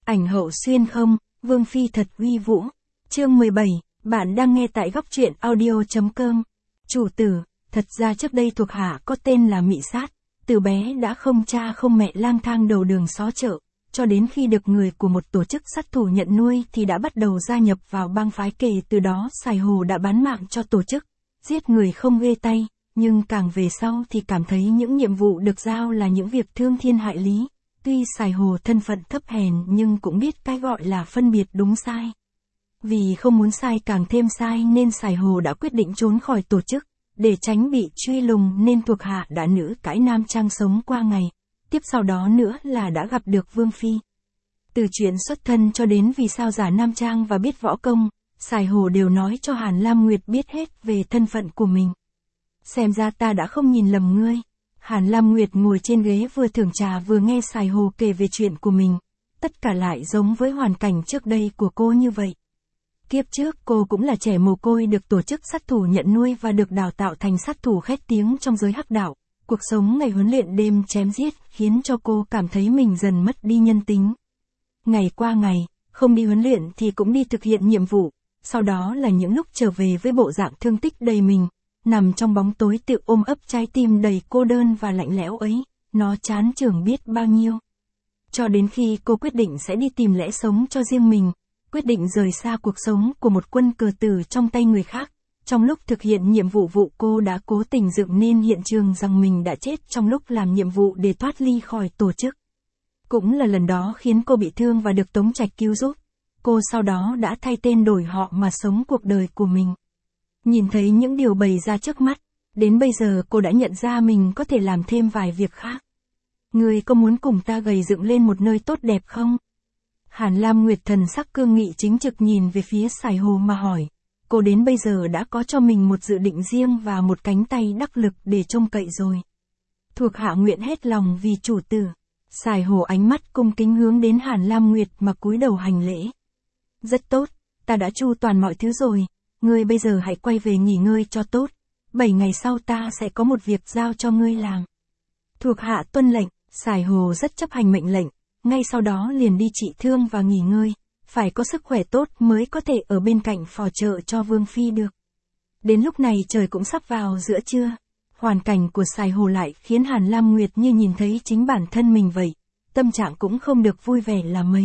Ảnh hậu xuyên không, Vương Phi thật uy vũ. Chương 17, bạn đang nghe tại góc truyện audio.com. Chủ tử, thật ra trước đây thuộc hạ có tên là Mị Sát, từ bé đã không cha không mẹ lang thang đầu đường xó chợ, cho đến khi được người của một tổ chức sát thủ nhận nuôi thì đã bắt đầu gia nhập vào bang phái, kể từ đó Sài Hồ đã bán mạng cho tổ chức, giết người không ghê tay, nhưng càng về sau thì cảm thấy những nhiệm vụ được giao là những việc thương thiên hại lý. Tuy Sài Hồ thân phận thấp hèn nhưng cũng biết cái gọi là phân biệt đúng sai. Vì không muốn sai càng thêm sai nên Sài Hồ đã quyết định trốn khỏi tổ chức, để tránh bị truy lùng nên thuộc hạ đã nữ cãi nam trang sống qua ngày. Tiếp sau đó nữa là đã gặp được Vương Phi. Từ chuyện xuất thân cho đến vì sao giả nam trang và biết võ công, Sài Hồ đều nói cho Hàn Lam Nguyệt biết hết về thân phận của mình. Xem ra ta đã không nhìn lầm ngươi. Hàn Lam Nguyệt ngồi trên ghế vừa thưởng trà vừa nghe Sài Hồ kể về chuyện của mình. Tất cả lại giống với hoàn cảnh trước đây của cô như vậy. Kiếp trước cô cũng là trẻ mồ côi được tổ chức sát thủ nhận nuôi và được đào tạo thành sát thủ khét tiếng trong giới hắc đạo. Cuộc sống ngày huấn luyện đêm chém giết khiến cho cô cảm thấy mình dần mất đi nhân tính. Ngày qua ngày, không đi huấn luyện thì cũng đi thực hiện nhiệm vụ. Sau đó là những lúc trở về với bộ dạng thương tích đầy mình. Nằm trong bóng tối tự ôm ấp trái tim đầy cô đơn và lạnh lẽo ấy, nó chán chường biết bao nhiêu. Cho đến khi cô quyết định sẽ đi tìm lẽ sống cho riêng mình, quyết định rời xa cuộc sống của một quân cờ tử trong tay người khác. Trong lúc thực hiện nhiệm vụ cô đã cố tình dựng nên hiện trường rằng mình đã chết trong lúc làm nhiệm vụ để thoát ly khỏi tổ chức. Cũng là lần đó khiến cô bị thương và được Tống Trạch cứu giúp. Cô sau đó đã thay tên đổi họ mà sống cuộc đời của mình. Nhìn thấy những điều bày ra trước mắt, đến bây giờ cô đã nhận ra mình có thể làm thêm vài việc khác. Ngươi có muốn cùng ta gầy dựng lên một nơi tốt đẹp không? Hàn Lam Nguyệt thần sắc cương nghị chính trực nhìn về phía Sài Hồ mà hỏi. Cô đến bây giờ đã có cho mình một dự định riêng và một cánh tay đắc lực để trông cậy rồi. Thuộc hạ nguyện hết lòng vì chủ tử. Sài Hồ ánh mắt cung kính hướng đến Hàn Lam Nguyệt mà cúi đầu hành lễ. Rất tốt, ta đã chu toàn mọi thứ rồi. Ngươi bây giờ hãy quay về nghỉ ngơi cho tốt. 7 ngày sau ta sẽ có một việc giao cho ngươi làm. Thuộc hạ tuân lệnh. Sài Hồ rất chấp hành mệnh lệnh. Ngay sau đó liền đi trị thương và nghỉ ngơi. Phải có sức khỏe tốt mới có thể ở bên cạnh phò trợ cho Vương Phi được. Đến lúc này trời cũng sắp vào giữa trưa. Hoàn cảnh của Sài Hồ lại khiến Hàn Lam Nguyệt như nhìn thấy chính bản thân mình vậy. Tâm trạng cũng không được vui vẻ là mấy.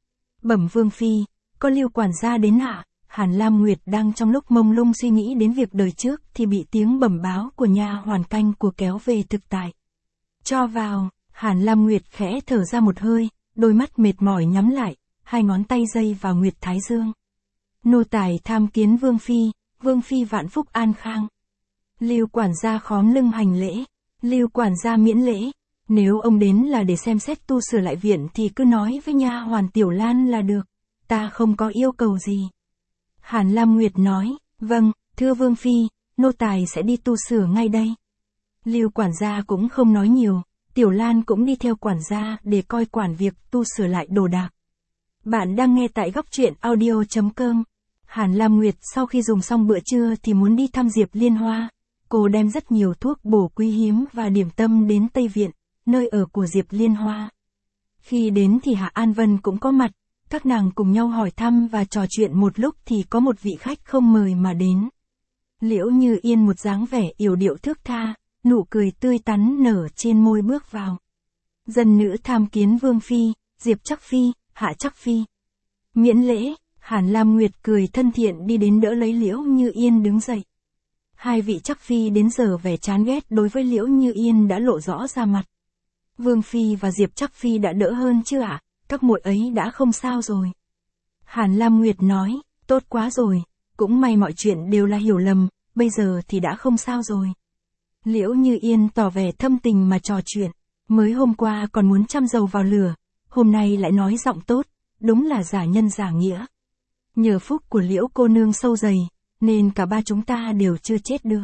Bẩm Vương Phi, có Lưu quản gia đến ạ. Hàn Lam Nguyệt đang trong lúc mông lung suy nghĩ đến việc đời trước thì bị tiếng bẩm báo của nha hoàn canh của kéo về thực tại. Cho vào, Hàn Lam Nguyệt khẽ thở ra một hơi, đôi mắt mệt mỏi nhắm lại, hai ngón tay dây vào nguyệt thái dương. Nô tài tham kiến Vương Phi vạn phúc an khang. Lưu quản gia khóm lưng hành lễ. Lưu quản gia miễn lễ. Nếu ông đến là để xem xét tu sửa lại viện thì cứ nói với nha hoàn Tiểu Lan là được. Ta không có yêu cầu gì. Hàn Lam Nguyệt nói, vâng, thưa Vương Phi, nô tài sẽ đi tu sửa ngay đây. Lưu quản gia cũng không nói nhiều, Tiểu Lan cũng đi theo quản gia để coi quản việc tu sửa lại đồ đạc. Bạn đang nghe tại góc truyện audio.com. Hàn Lam Nguyệt sau khi dùng xong bữa trưa thì muốn đi thăm Diệp Liên Hoa. Cô đem rất nhiều thuốc bổ quý hiếm và điểm tâm đến Tây Viện, nơi ở của Diệp Liên Hoa. Khi đến thì Hạ An Vân cũng có mặt. Các nàng cùng nhau hỏi thăm và trò chuyện một lúc thì có một vị khách không mời mà đến. Liễu Như Yên một dáng vẻ yểu điệu thước tha, nụ cười tươi tắn nở trên môi bước vào. Dân nữ tham kiến Vương Phi, Diệp Chắc Phi, Hạ Chắc Phi. Miễn lễ, Hàn Lam Nguyệt cười thân thiện đi đến đỡ lấy Liễu Như Yên đứng dậy. Hai vị Chắc Phi đến giờ vẻ chán ghét đối với Liễu Như Yên đã lộ rõ ra mặt. Vương Phi và Diệp Chắc Phi đã đỡ hơn chưa ạ? Các muội ấy đã không sao rồi. Hàn Lam Nguyệt nói, tốt quá rồi, cũng may mọi chuyện đều là hiểu lầm, bây giờ thì đã không sao rồi. Liễu Như Yên tỏ vẻ thâm tình mà trò chuyện, mới hôm qua còn muốn chăm dầu vào lửa, hôm nay lại nói giọng tốt, đúng là giả nhân giả nghĩa. Nhờ phúc của Liễu cô nương sâu dày, nên cả ba chúng ta đều chưa chết được.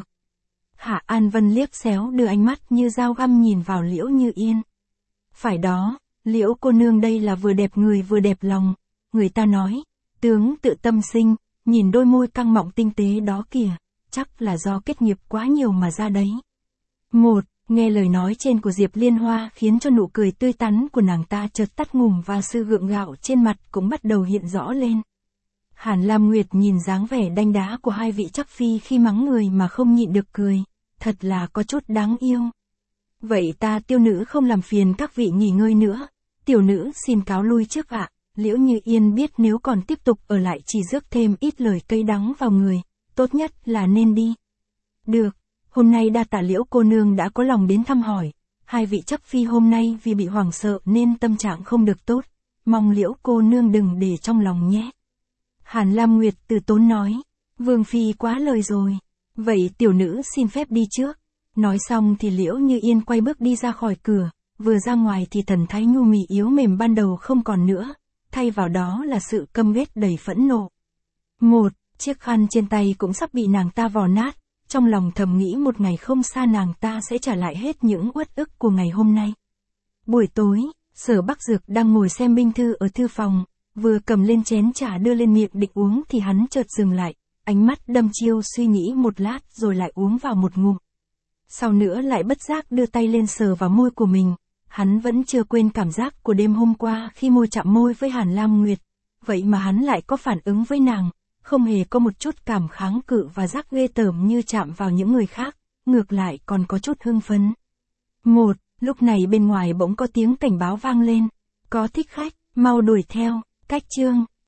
Hạ An Vân liếc xéo đưa ánh mắt như dao găm nhìn vào Liễu Như Yên. Phải đó. Liễu cô nương đây là vừa đẹp người vừa đẹp lòng, người ta nói, tướng tự tâm sinh, nhìn đôi môi căng mọng tinh tế đó kìa, chắc là do kết nghiệp quá nhiều mà ra đấy. Nghe lời nói trên của Diệp Liên Hoa khiến cho nụ cười tươi tắn của nàng ta chợt tắt ngủm và sự gượng gạo trên mặt cũng bắt đầu hiện rõ lên. Hàn Lam Nguyệt nhìn dáng vẻ đanh đá của hai vị chắc phi khi mắng người mà không nhịn được cười, thật là có chút đáng yêu. Vậy ta Tiêu nữ không làm phiền các vị nghỉ ngơi nữa, tiểu nữ xin cáo lui trước ạ. Liễu Như Yên biết nếu còn tiếp tục ở lại chỉ rước thêm ít lời cay đắng vào người, tốt nhất là nên đi. Được, hôm nay đa tạ Liễu cô nương đã có lòng đến thăm hỏi, hai vị chắc phi hôm nay vì bị hoảng sợ nên tâm trạng không được tốt, mong Liễu cô nương đừng để trong lòng nhé. Hàn Lam Nguyệt từ tốn nói, Vương phi quá lời rồi, vậy tiểu nữ xin phép đi trước. Nói xong thì Liễu Như Yên quay bước đi ra khỏi cửa, vừa ra ngoài thì thần thái nhu mì yếu mềm ban đầu không còn nữa, thay vào đó là sự căm ghét đầy phẫn nộ. Chiếc khăn trên tay cũng sắp bị nàng ta vò nát, trong lòng thầm nghĩ một ngày không xa nàng ta sẽ trả lại hết những uất ức của ngày hôm nay. Buổi tối, Sở Bắc Dược đang ngồi xem binh thư ở thư phòng, vừa cầm lên chén trà đưa lên miệng định uống thì hắn chợt dừng lại, ánh mắt đăm chiêu suy nghĩ một lát rồi lại uống vào một ngụm. Sau nữa lại bất giác đưa tay lên sờ vào môi của mình, hắn vẫn chưa quên cảm giác của đêm hôm qua khi môi chạm môi với Hàn Lam Nguyệt, vậy mà hắn lại có phản ứng với nàng, không hề có một chút cảm kháng cự và giác ghê tởm như chạm vào những người khác, ngược lại còn có chút hưng phấn. Lúc này bên ngoài bỗng có tiếng cảnh báo vang lên, có thích khách, mau đuổi theo, cách chương.